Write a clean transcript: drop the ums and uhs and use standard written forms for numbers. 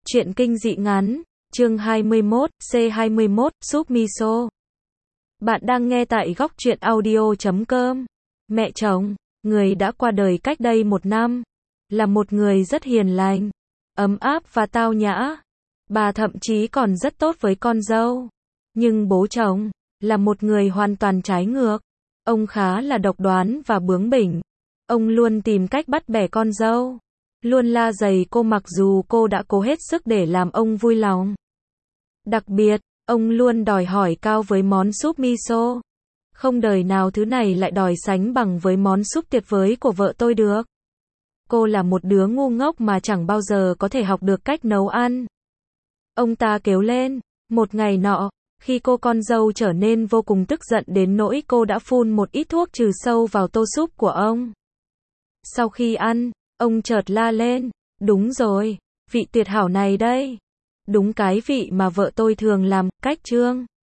Truyện kinh dị ngắn, chương 21, C21, súp miso. Bạn đang nghe tại góc truyện audio.com. Mẹ chồng, người đã qua đời cách đây 1 năm, là một người rất hiền lành, ấm áp và tao nhã. Bà thậm chí còn rất tốt với con dâu. Nhưng bố chồng, là một người hoàn toàn trái ngược. Ông khá là độc đoán và bướng bỉnh. Ông luôn tìm cách bắt bẻ con dâu. Luôn la giày cô mặc dù cô đã cố hết sức để làm ông vui lòng. Đặc biệt, ông luôn đòi hỏi cao với món súp miso. Không đời nào thứ này lại đòi sánh bằng với món súp tuyệt vời của vợ tôi được. Cô là một đứa ngu ngốc mà chẳng bao giờ có thể học được cách nấu ăn. Ông ta kêu lên. Một ngày nọ, khi cô con dâu trở nên vô cùng tức giận đến nỗi cô đã phun một ít thuốc trừ sâu vào tô súp của ông. Sau khi ăn, ông chợt la lên, đúng rồi, vị tuyệt hảo này đây. Đúng cái vị mà vợ tôi thường làm, cách Trương.